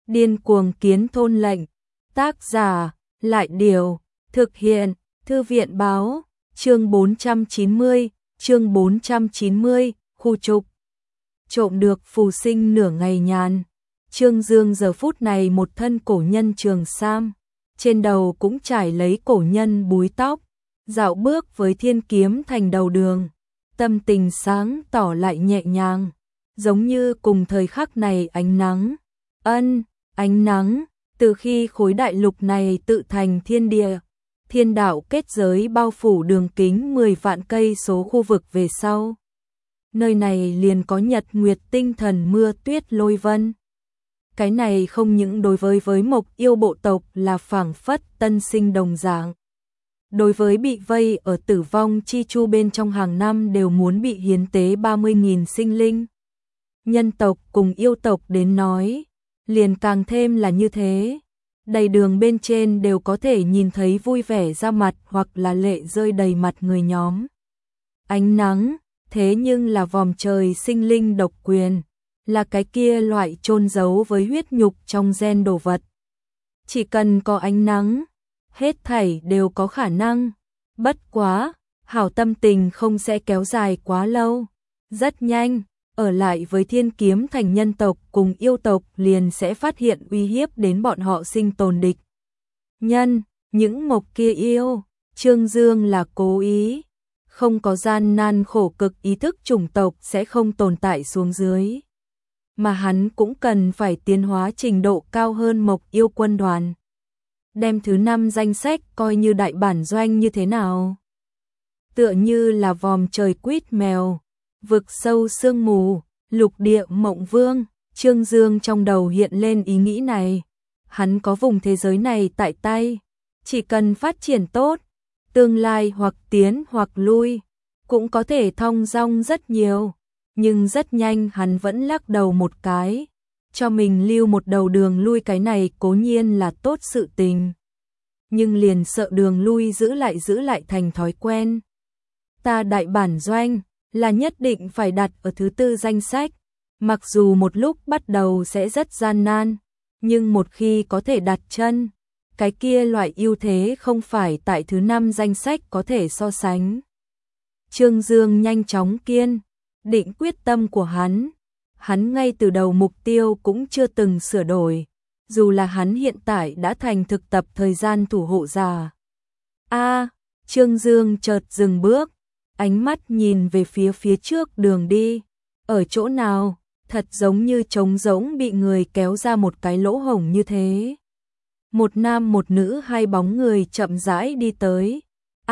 Điên cuồng kiến thôn lệnh. Tác giả, Lại Điều. Thực hiện, Thư viện báo. Chương 490, khu trục. Trộm được phù sinh nửa ngày nhàn. Trương Dương giờ phút này một thân cổ nhân trường sam, trên đầu cũng trải lấy cổ nhân búi tóc, dạo bước với thiên kiếm thành đầu đường, tâm tình sáng tỏ lại nhẹ nhàng, giống như cùng thời khắc này ánh nắng. Ánh nắng, từ khi khối đại lục này tự thành thiên địa, thiên đạo kết giới bao phủ đường kính 10 vạn cây số khu vực về sau. Nơi này liền có nhật nguyệt tinh thần mưa tuyết lôi vân. Cái này không những đối với Mộc Yêu bộ tộc là phảng phất tân sinh đồng dạng. Đối với bị vây ở tử vong chi chu bên trong hàng năm đều muốn bị hiến tế 30.000 sinh linh. Nhân tộc cùng yêu tộc đến nói, liền càng thêm là như thế. Đầy đường bên trên đều có thể nhìn thấy vui vẻ ra mặt hoặc là lệ rơi đầy mặt người nhóm. Ánh nắng, thế nhưng là vòm trời sinh linh độc quyền, là cái kia loại chôn giấu với huyết nhục trong gen đồ vật. Chỉ cần có ánh nắng, hết thảy đều có khả năng. Bất quá, hảo tâm tình không sẽ kéo dài quá lâu. Rất nhanh, ở lại với thiên kiếm thành nhân tộc cùng yêu tộc liền sẽ phát hiện uy hiếp đến bọn họ sinh tồn địch. Những mộc kia yêu, Trương Dương là cố ý. Không có gian nan khổ cực ý thức chủng tộc sẽ không tồn tại xuống dưới. Mà hắn cũng cần phải tiến hóa trình độ cao hơn Mộc Yêu quân đoàn. Đem thứ 5 danh sách coi như đại bản doanh như thế nào? Tựa như là vòm trời quýt mèo, vực sâu sương mù, lục địa mộng vương. Trương Dương trong đầu hiện lên ý nghĩ này. Hắn có vùng thế giới này tại tay, chỉ cần phát triển tốt, tương lai hoặc tiến hoặc lui, cũng có thể thong dong rất nhiều. Nhưng rất nhanh hắn vẫn lắc đầu một cái, cho mình lưu một đầu đường lui, cái này cố nhiên là tốt sự tình. Nhưng liền sợ đường lui giữ lại thành thói quen. Ta đại bản doanh là nhất định phải đặt ở thứ 4 danh sách, mặc dù một lúc bắt đầu sẽ rất gian nan, nhưng một khi có thể đặt chân, cái kia loại ưu thế không phải tại thứ 5 danh sách có thể so sánh. Trương Dương nhanh chóng kiên định quyết tâm của hắn ngay từ đầu mục tiêu cũng chưa từng sửa đổi, dù là hắn hiện tại đã thành thực tập thời gian thủ hộ giả. Trương Dương chợt dừng bước, ánh mắt nhìn về phía trước đường đi, ở chỗ nào, thật giống như trống rỗng bị người kéo ra một cái lỗ hổng như thế. Một nam một nữ 2 bóng người chậm rãi đi tới.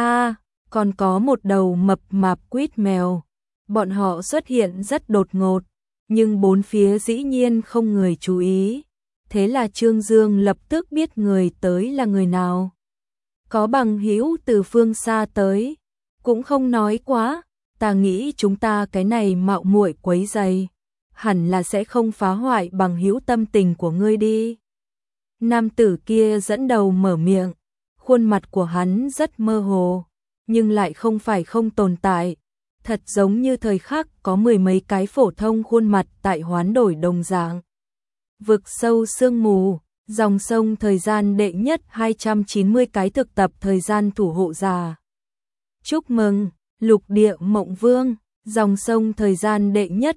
Còn có một đầu mập mạp quýt mèo. Bọn họ xuất hiện rất đột ngột, nhưng bốn phía dĩ nhiên không người chú ý. Thế là Trương Dương lập tức biết người tới là người nào. Có bằng hữu từ phương xa tới, cũng không nói quá, ta nghĩ chúng ta cái này mạo muội quấy rầy, hẳn là sẽ không phá hoại bằng hữu tâm tình của ngươi đi. Nam tử kia dẫn đầu mở miệng, khuôn mặt của hắn rất mơ hồ, nhưng lại không phải không tồn tại. Thật giống như thời khắc có 10 mấy cái phổ thông khuôn mặt tại hoán đổi đồng dạng. Vực sâu sương mù, dòng sông thời gian đệ nhất 290 cái thực tập thời gian thủ hộ giả. Chúc mừng, lục địa mộng vương, dòng sông thời gian đệ nhất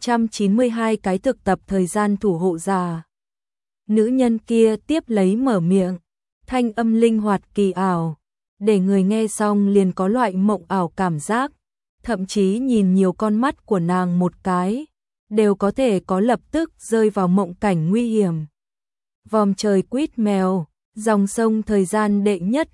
492 cái thực tập thời gian thủ hộ giả. Nữ nhân kia tiếp lấy mở miệng, thanh âm linh hoạt kỳ ảo, để người nghe xong liền có loại mộng ảo cảm giác. Thậm chí nhìn nhiều con mắt của nàng một cái, đều có thể có lập tức rơi vào mộng cảnh nguy hiểm. Vòm trời quýt mèo, dòng sông thời gian đệ nhất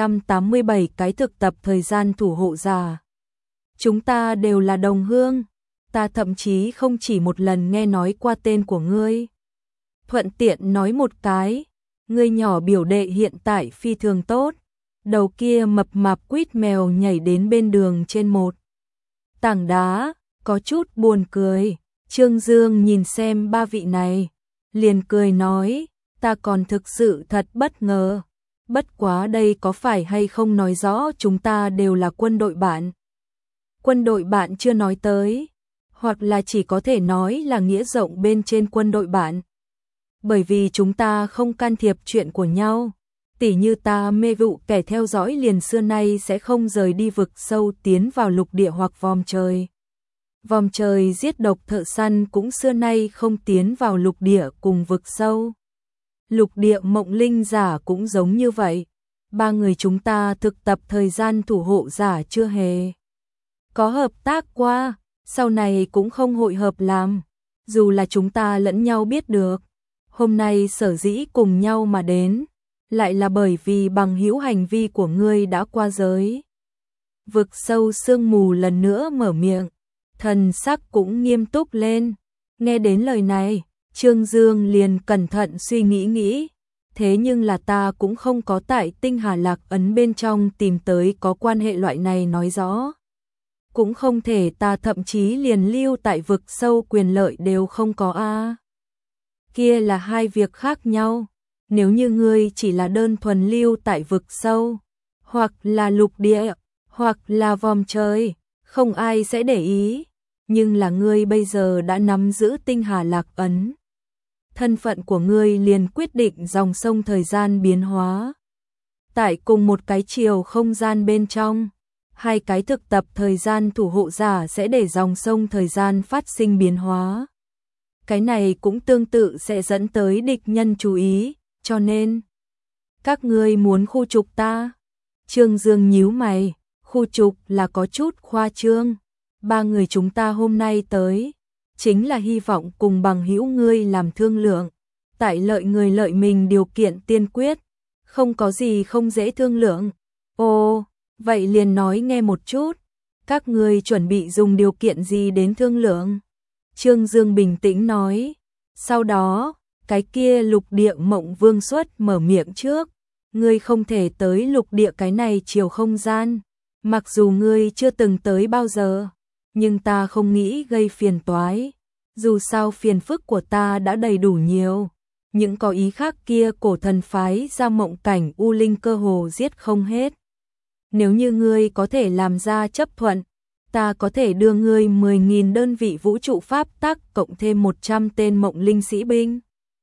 587 cái thực tập thời gian thủ hộ giả. Chúng ta đều là đồng hương, ta thậm chí không chỉ một lần nghe nói qua tên của ngươi. Thuận tiện nói một cái, ngươi nhỏ biểu đệ hiện tại phi thường tốt. Đầu kia mập mạp quýt mèo nhảy đến bên đường trên một tảng đá, có chút buồn cười. Trương Dương nhìn xem 3 vị này, liền cười nói, ta còn thực sự thật bất ngờ. Bất quá đây có phải hay không nói rõ chúng ta đều là quân đội bạn. Quân đội bạn chưa nói tới, hoặc là chỉ có thể nói là nghĩa rộng bên trên quân đội bạn. bởi vì chúng ta không can thiệp chuyện của nhau. Tỉ như ta mê vụ kẻ theo dõi liền xưa nay sẽ không rời đi vực sâu tiến vào lục địa hoặc vòm trời. Vòm trời giết độc thợ săn cũng xưa nay không tiến vào lục địa cùng vực sâu. Lục địa mộng linh giả cũng giống như vậy. Ba người chúng ta thực tập thời gian thủ hộ giả chưa hề có hợp tác qua, sau này cũng không hội hợp làm, dù là chúng ta lẫn nhau biết được. Hôm nay sở dĩ cùng nhau mà đến, lại là bởi vì bằng hữu hành vi của ngươi đã qua giới. Vực sâu sương mù lần nữa mở miệng, thần sắc cũng nghiêm túc lên. Nghe đến lời này, Trương Dương liền cẩn thận suy nghĩ. Thế nhưng là ta cũng không có tại tinh hà lạc ấn bên trong tìm tới có quan hệ loại này nói rõ. Cũng không thể ta thậm chí liền lưu tại vực sâu quyền lợi đều không có a. Kia là hai việc khác nhau. Nếu như ngươi chỉ là đơn thuần lưu tại vực sâu, hoặc là lục địa, hoặc là vòm trời, không ai sẽ để ý. Nhưng là ngươi bây giờ đã nắm giữ tinh hà lạc ấn. Thân phận của ngươi liền quyết định dòng sông thời gian biến hóa. Tại cùng một cái chiều không gian bên trong, hai cái thực tập thời gian thủ hộ giả sẽ để dòng sông thời gian phát sinh biến hóa. Cái này cũng tương tự sẽ dẫn tới địch nhân chú ý, cho nên các ngươi muốn khu trục ta. Trương Dương nhíu mày, khu trục là có chút khoa trương. Ba người chúng ta hôm nay tới, chính là hy vọng cùng bằng hữu ngươi làm thương lượng. Tại lợi người lợi mình điều kiện tiên quyết, không có gì không dễ thương lượng. Ồ, vậy liền nói nghe một chút, các ngươi chuẩn bị dùng điều kiện gì đến thương lượng? Trương Dương bình tĩnh nói. Sau đó, cái kia lục địa mộng vương xuất mở miệng trước. Ngươi không thể tới lục địa cái này chiều không gian. Mặc dù ngươi chưa từng tới bao giờ, nhưng ta không nghĩ gây phiền toái. Dù sao phiền phức của ta đã đầy đủ nhiều. Những có ý khác kia cổ thần phái ra mộng cảnh u linh cơ hồ giết không hết. Nếu như ngươi có thể làm ra chấp thuận, ta có thể đưa ngươi 10.000 đơn vị vũ trụ pháp tắc cộng thêm 100 tên mộng linh sĩ binh.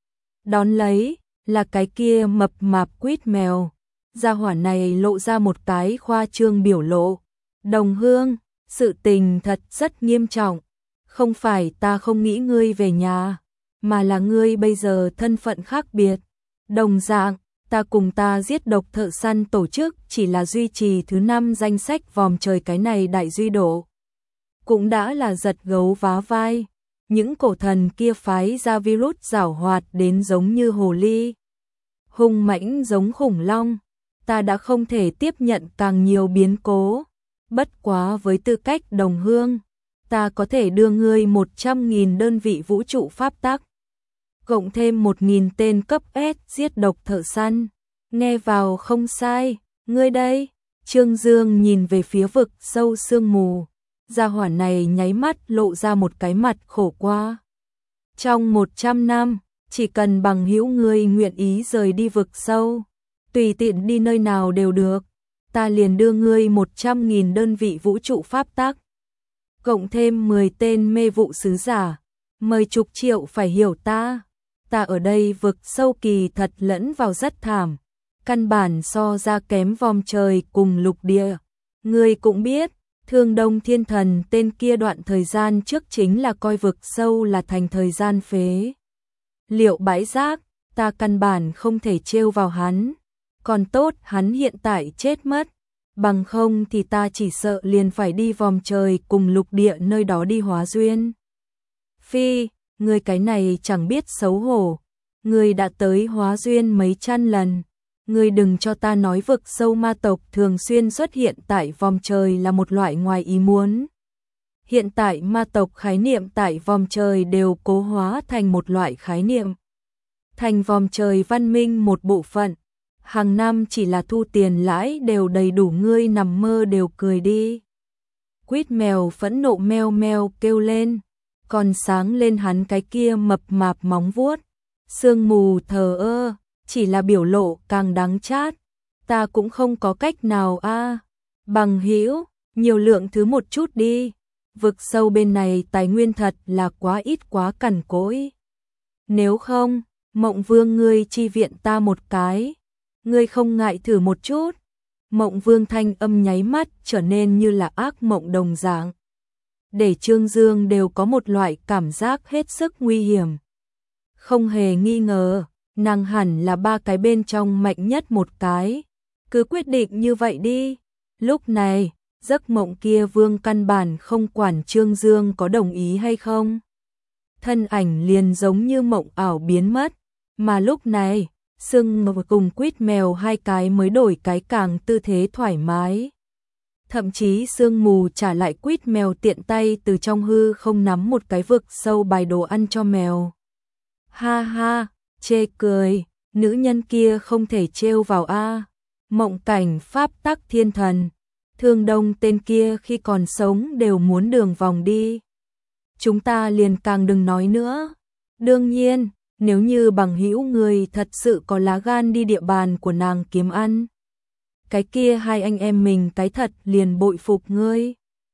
Đón lấy là cái kia mập mạp quýt mèo. Gia hỏa này lộ ra một cái khoa trương biểu lộ. Đồng Hương, sự tình thật rất nghiêm trọng. Không phải ta không nghĩ ngươi về nhà, mà là ngươi bây giờ thân phận khác biệt. Đồng dạng, ta cùng ta giết độc thợ săn tổ chức chỉ là duy trì thứ 5 danh sách vòm trời cái này đại duy độ. Cũng đã là giật gấu vá vai. Những cổ thần kia phái ra virus giảo hoạt đến giống như hồ ly. Hung mãnh giống khủng long. Ta đã không thể tiếp nhận càng nhiều biến cố. Bất quá với tư cách đồng hương, ta có thể đưa ngươi 100.000 đơn vị vũ trụ pháp tắc. Cộng thêm 1.000 tên cấp S giết độc thợ săn. Nghe vào không sai, ngươi đây. Trương Dương nhìn về phía vực sâu sương mù. Gia hỏa này nháy mắt lộ ra một cái mặt khổ qua. Trong 100 năm, chỉ cần bằng hữu ngươi nguyện ý rời đi vực sâu, tùy tiện đi nơi nào đều được, ta liền đưa ngươi 100.000 đơn vị vũ trụ pháp tắc. Cộng thêm 10 tên mê vụ sứ giả, mời chục triệu phải hiểu ta. Ta ở đây vực sâu kỳ thật lẫn vào rất thảm, căn bản so ra kém vòm trời cùng lục địa. Ngươi cũng biết, Thương Đông Thiên Thần tên kia đoạn thời gian trước chính là coi vực sâu là thành thời gian phế liệu bãi rác, ta căn bản không thể trêu vào hắn. Còn tốt hắn hiện tại chết mất, bằng không thì ta chỉ sợ liền phải đi vòm trời cùng lục địa nơi đó đi hóa duyên. Phi, ngươi cái này chẳng biết xấu hổ, ngươi đã tới hóa duyên mấy trăm lần. Ngươi đừng cho ta nói vực sâu ma tộc thường xuyên xuất hiện tại vòm trời là một loại ngoài ý muốn. Hiện tại ma tộc khái niệm tại vòm trời đều cố hóa thành một loại khái niệm. Thành vòm trời văn minh một bộ phận, hàng năm chỉ là thu tiền lãi đều đầy đủ, ngươi nằm mơ đều cười đi. Quýt mèo phẫn nộ meo meo kêu lên, còn sáng lên hắn cái kia mập mạp móng vuốt. Sương mù thờ ơ, chỉ là biểu lộ càng đắng chát. Ta cũng không có cách nào a. Bằng hữu, nhiều lượng thứ một chút đi. Vực sâu bên này tài nguyên thật là quá ít quá cằn cỗi. Nếu không, Mộng Vương ngươi chi viện ta một cái, ngươi không ngại thử một chút. Mộng Vương thanh âm nháy mắt trở nên như là ác mộng đồng dạng, để Trương Dương đều có một loại cảm giác hết sức nguy hiểm. Không hề nghi ngờ, nàng hẳn là ba cái bên trong mạnh nhất một cái, cứ quyết định như vậy đi. Lúc này, giấc mộng kia Vương căn bản không quản Trương Dương có đồng ý hay không. Thân ảnh liền giống như mộng ảo biến mất, mà lúc này, Sương Mù cùng Quýt Mèo hai cái mới đổi cái càng tư thế thoải mái. Thậm chí Sương Mù trả lại Quýt Mèo tiện tay từ trong hư không nắm một cái vực sâu bài đồ ăn cho mèo. Ha ha, chê cười, nữ nhân kia không thể trêu vào a. Mộng Cảnh pháp tắc thiên thần, Thương Đông tên kia khi còn sống đều muốn đường vòng đi. Chúng ta liền càng đừng nói nữa. Đương nhiên, nếu như bằng hữu người thật sự có lá gan đi địa bàn của nàng kiếm ăn, cái kia hai anh em mình cái thật liền bội phục ngươi.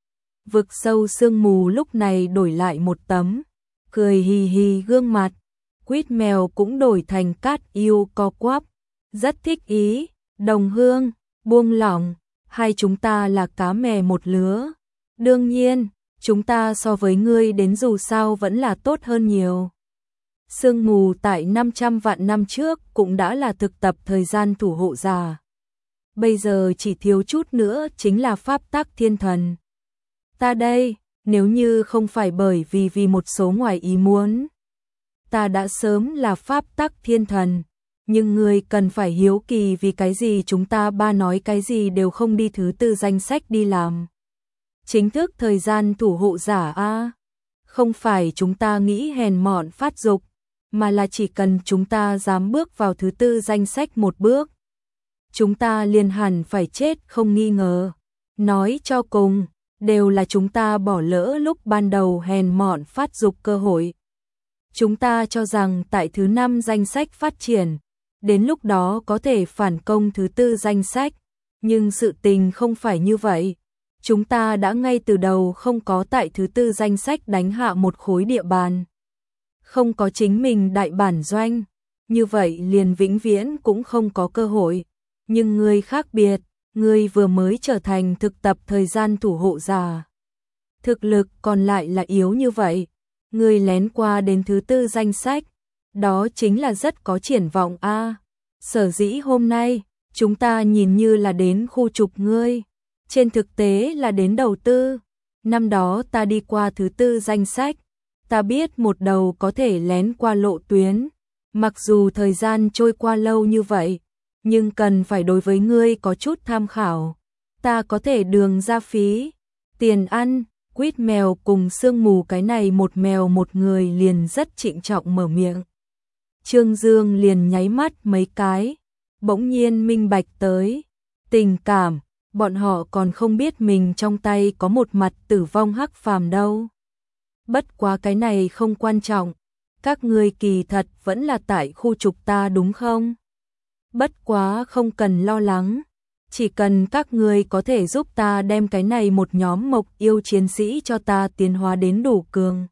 Vực sâu sương mù lúc này đổi lại một tấm cười hì hì gương mặt, Quýt Mèo cũng đổi thành cát yêu co quắp, rất thích ý. Đồng Hương, buông lỏng, hai chúng ta là cá mè một lứa. Đương nhiên, chúng ta so với ngươi đến dù sao vẫn là tốt hơn nhiều. Sương mù tại 500 vạn năm trước cũng đã là thực tập thời gian thủ hộ giả. Bây giờ chỉ thiếu chút nữa chính là pháp tắc thiên thần. Ta đây, nếu như không phải bởi vì một số ngoài ý muốn, ta đã sớm là pháp tắc thiên thần. Nhưng ngươi cần phải hiếu kỳ vì cái gì chúng ta ba nói cái gì đều không đi thứ tự danh sách đi làm. Chính thức thời gian thủ hộ giả a, không phải chúng ta nghĩ hèn mọn phát dục, mà là chỉ cần chúng ta dám bước vào thứ tự danh sách một bước, chúng ta liền hẳn phải chết không nghi ngờ. Nói cho cùng, đều là chúng ta bỏ lỡ lúc ban đầu hèn mọn phát dục cơ hội. Chúng ta cho rằng tại thứ 5 danh sách phát triển, đến lúc đó có thể phản công thứ 4 danh sách, nhưng sự tình không phải như vậy. Chúng ta đã ngay từ đầu không có tại thứ 4 danh sách đánh hạ một khối địa bàn, không có chính mình đại bản doanh, như vậy liền vĩnh viễn cũng không có cơ hội. Nhưng ngươi khác biệt, ngươi vừa mới trở thành thực tập thời gian thủ hộ giả, thực lực còn lại là yếu như vậy, ngươi lén qua đến thứ 4 danh sách, đó chính là rất có triển vọng a. Sở dĩ hôm nay, chúng ta nhìn như là đến khu trục ngươi, trên thực tế là đến đầu tư. Năm đó ta đi qua thứ 4 danh sách, ta biết một đầu có thể lén qua lộ tuyến, mặc dù thời gian trôi qua lâu như vậy, nhưng cần phải đối với ngươi có chút tham khảo. Ta có thể đường ra phí, tiền ăn. Quýt Mèo cùng Sương Mù cái này một mèo một người liền rất trịnh trọng mở miệng. Trương Dương liền nháy mắt mấy cái, bỗng nhiên minh bạch tới. Tình cảm, bọn họ còn không biết mình trong tay có một mặt tử vong hắc phàm đâu. Bất quá cái này không quan trọng, các ngươi kỳ thật vẫn là tại khu trục ta đúng không? Bất quá không cần lo lắng, chỉ cần các ngươi có thể giúp ta đem cái này một nhóm mộc yêu chiến sĩ cho ta tiến hóa đến đủ cường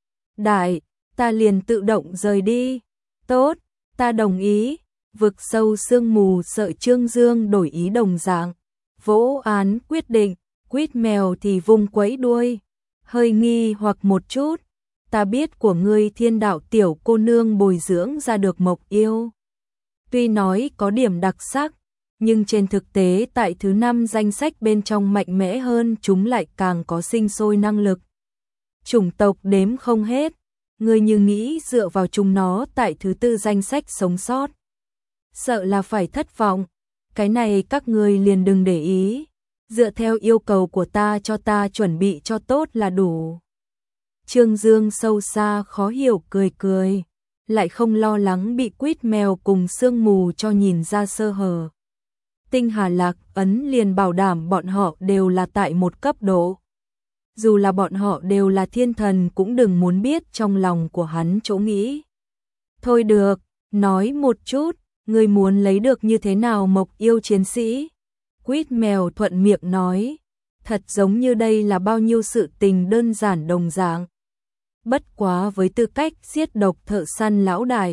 đại, ta liền tự động rời đi. Tốt, ta đồng ý. Vực sâu sương mù sợ Trương Dương đổi ý đồng dạng, vỗ án quyết định. Quýt Mèo thì vung quẫy đuôi, hơi nghi hoặc một chút. Ta biết của ngươi Thiên Đạo tiểu cô nương bồi dưỡng ra được mộc yêu, tuy nói có điểm đặc sắc, nhưng trên thực tế tại thứ 5 danh sách bên trong mạnh mẽ hơn chúng lại càng có sinh sôi năng lực. Chủng tộc đếm không hết, ngươi như nghĩ dựa vào chúng nó tại thứ 4 danh sách sống sót, sợ là phải thất vọng. Cái này các ngươi liền đừng để ý, dựa theo yêu cầu của ta cho ta chuẩn bị cho tốt là đủ. Trương Dương sâu xa khó hiểu cười cười, lại không lo lắng bị Quýt Mèo cùng Sương Mù cho nhìn ra sơ hở. Tinh Hà Lạc ấn liền bảo đảm bọn họ đều là tại một cấp độ. Dù là bọn họ đều là thiên thần cũng đừng muốn biết trong lòng của hắn chỗ nghĩ. Thôi được, nói một chút, ngươi muốn lấy được như thế nào mộc yêu chiến sĩ? Quýt Mèo thuận miệng nói, thật giống như đây là bao nhiêu sự tình đơn giản đồng dạng. Bất quá với tư cách giết độc thợ săn lão đại,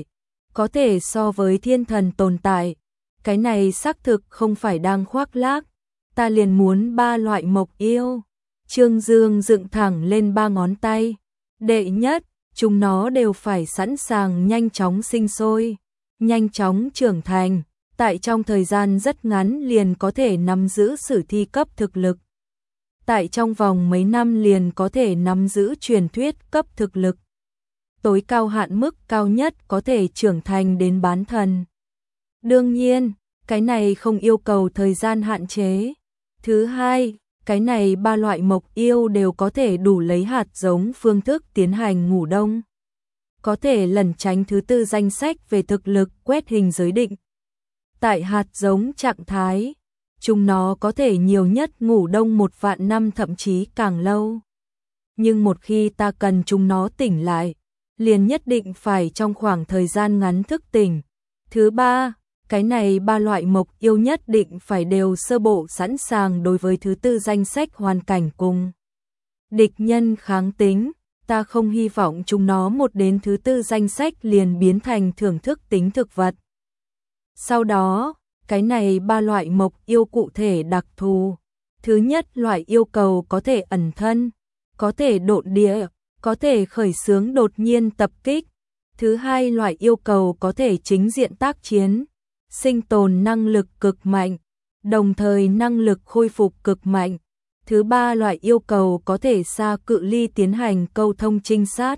có thể so với thiên thần tồn tại. Cái này xác thực không phải đang khoác lác, ta liền muốn 3 loại mộc yêu. Trương Dương dựng thẳng lên 3 ngón tay. Đệ nhất, chúng nó đều phải sẵn sàng nhanh chóng sinh sôi, nhanh chóng trưởng thành, tại trong thời gian rất ngắn liền có thể nắm giữ sử thi cấp thực lực. Tại trong vòng mấy năm liền có thể nắm giữ truyền thuyết cấp thực lực. Tối cao hạn mức cao nhất có thể trưởng thành đến bán thần. Đương nhiên, cái này không yêu cầu thời gian hạn chế. Thứ hai, cái này 3 loại mộc yêu đều có thể đủ lấy hạt giống phương thức tiến hành ngủ đông. Có thể lẩn tránh thứ 4 danh sách về thực lực quét hình giới định. Tại hạt giống trạng thái, chúng nó có thể nhiều nhất ngủ đông 1 vạn năm thậm chí càng lâu. Nhưng một khi ta cần chúng nó tỉnh lại, liền nhất định phải trong khoảng thời gian ngắn thức tỉnh. Thứ ba, cái này 3 loại mộc yêu nhất định phải đều sơ bộ sẵn sàng đối với thứ 4 danh sách hoàn cảnh cùng địch nhân kháng tính. Ta không hy vọng chúng nó một đến thứ 4 danh sách liền biến thành thưởng thức tính thực vật. Sau đó, cái này 3 loại mộc yêu cụ thể đặc thù. Thứ nhất, loại yêu cầu có thể ẩn thân, có thể độn địa, có thể khởi xướng đột nhiên tập kích. Thứ hai, loại yêu cầu có thể chính diện tác chiến, sinh tồn năng lực cực mạnh, đồng thời năng lực khôi phục cực mạnh. Thứ ba, loại yêu cầu có thể xa cự ly tiến hành câu thông trinh sát.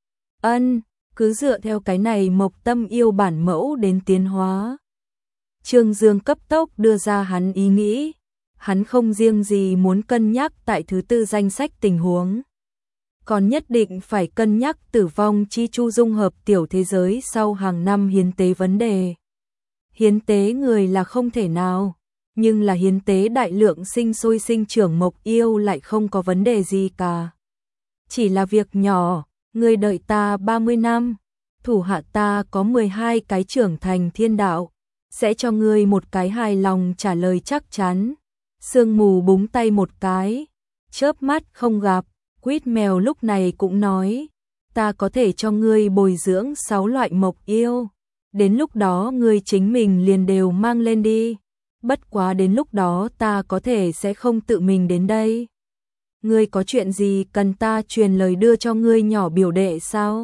Cứ dựa theo cái này mộc tâm yêu bản mẫu đến tiến hóa. Trương Dương cấp tốc đưa ra hắn ý nghĩ. Hắn không riêng gì muốn cân nhắc tại thứ 4 danh sách tình huống, còn nhất định phải cân nhắc tử vong chi chu dung hợp tiểu thế giới sau hàng năm hiến tế vấn đề. Hiến tế người là không thể nào, nhưng là hiến tế đại lượng sinh sôi sinh trưởng mộc yêu lại không có vấn đề gì cả. Chỉ là việc nhỏ, người đợi ta 30 năm, thủ hạ ta có 12 cái trưởng thành thiên đạo, sẽ cho ngươi một cái hài lòng trả lời chắc chắn. Sương mù búng tay một cái, chớp mắt không gặp. Quýt mèo lúc này cũng nói, ta có thể cho ngươi bồi dưỡng 6 loại mộc yêu, đến lúc đó ngươi chính mình liền đều mang lên đi, bất quá đến lúc đó ta có thể sẽ không tự mình đến đây. Ngươi có chuyện gì cần ta truyền lời đưa cho ngươi nhỏ biểu đệ sao?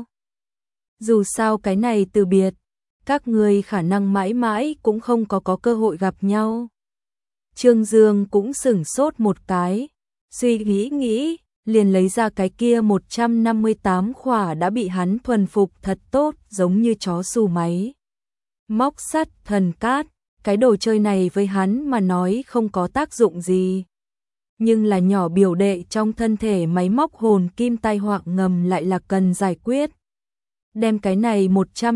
Dù sao cái này từ biệt, các ngươi khả năng mãi mãi cũng không có cơ hội gặp nhau. Trương Dương cũng sửng sốt một cái, suy nghĩ, liền lấy ra cái kia 158 khỏa đã bị hắn thuần phục thật tốt giống như chó xù máy. Móc sắt thần cát, cái đồ chơi này với hắn mà nói không có tác dụng gì. Nhưng là nhỏ biểu đệ trong thân thể máy móc hồn kim tai họa ngầm lại là cần giải quyết. Đem cái này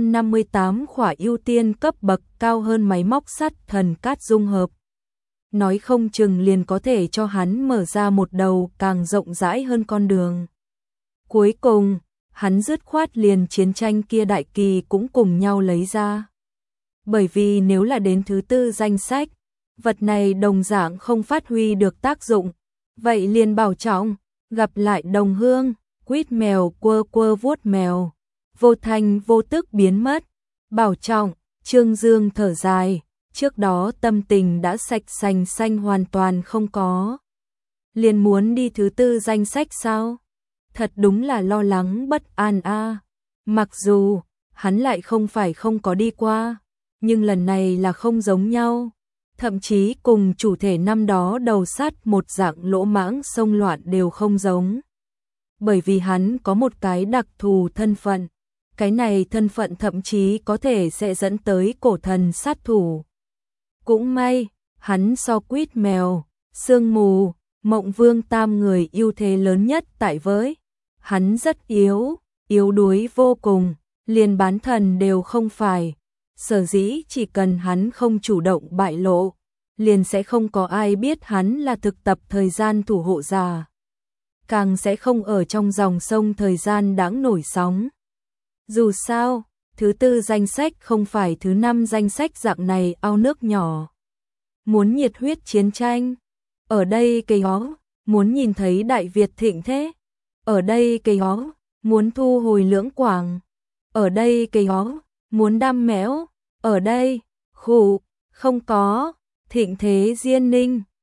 158 khỏa ưu tiên cấp bậc cao hơn máy móc sắt thần cát dung hợp. Nói không chừng liền có thể cho hắn mở ra một đầu càng rộng rãi hơn con đường. Cuối cùng, hắn dứt khoát liền chiến tranh kia đại kỳ cũng cùng nhau lấy ra. Bởi vì nếu là đến thứ 4 danh sách, vật này đồng dạng không phát huy được tác dụng, vậy liền bảo trọng, gặp lại đồng hương. Quýt mèo quơ vuốt mèo, vô thanh vô tức biến mất. Bảo trọng. Trương Dương thở dài. Trước đó tâm tình đã sạch sành xanh hoàn toàn không có. Liền muốn đi thứ 4 danh sách sao? Thật đúng là lo lắng bất an a. Mặc dù hắn lại không phải không có đi qua, nhưng lần này là không giống nhau. Thậm chí cùng chủ thể năm đó đầu sát một dạng lỗ mãng xông loạn đều không giống. Bởi vì hắn có một cái đặc thù thân phận. Cái này thân phận thậm chí có thể sẽ dẫn tới cổ thần sát thủ. Cũng may, hắn so quýt mèo, sương mù, mộng vương tam người ưu thế lớn nhất tại với. Hắn rất yếu đuối vô cùng, liền bán thần đều không phải. Sở dĩ chỉ cần hắn không chủ động bại lộ, liền sẽ không có ai biết hắn là thực tập thời gian thủ hộ giả. Càng sẽ không ở trong dòng sông thời gian đáng nổi sóng. Dù sao, thứ 4 danh sách không phải thứ 5 danh sách dạng này ao nước nhỏ. Muốn nhiệt huyết chiến tranh, ở đây cây ó, muốn nhìn thấy Đại Việt thịnh thế, ở đây cây ó, muốn thu hồi Lưỡng Quảng, ở đây cây ó, muốn đăm mẽo, ở đây, khụ, không có, Thịnh Thế Diên Ninh.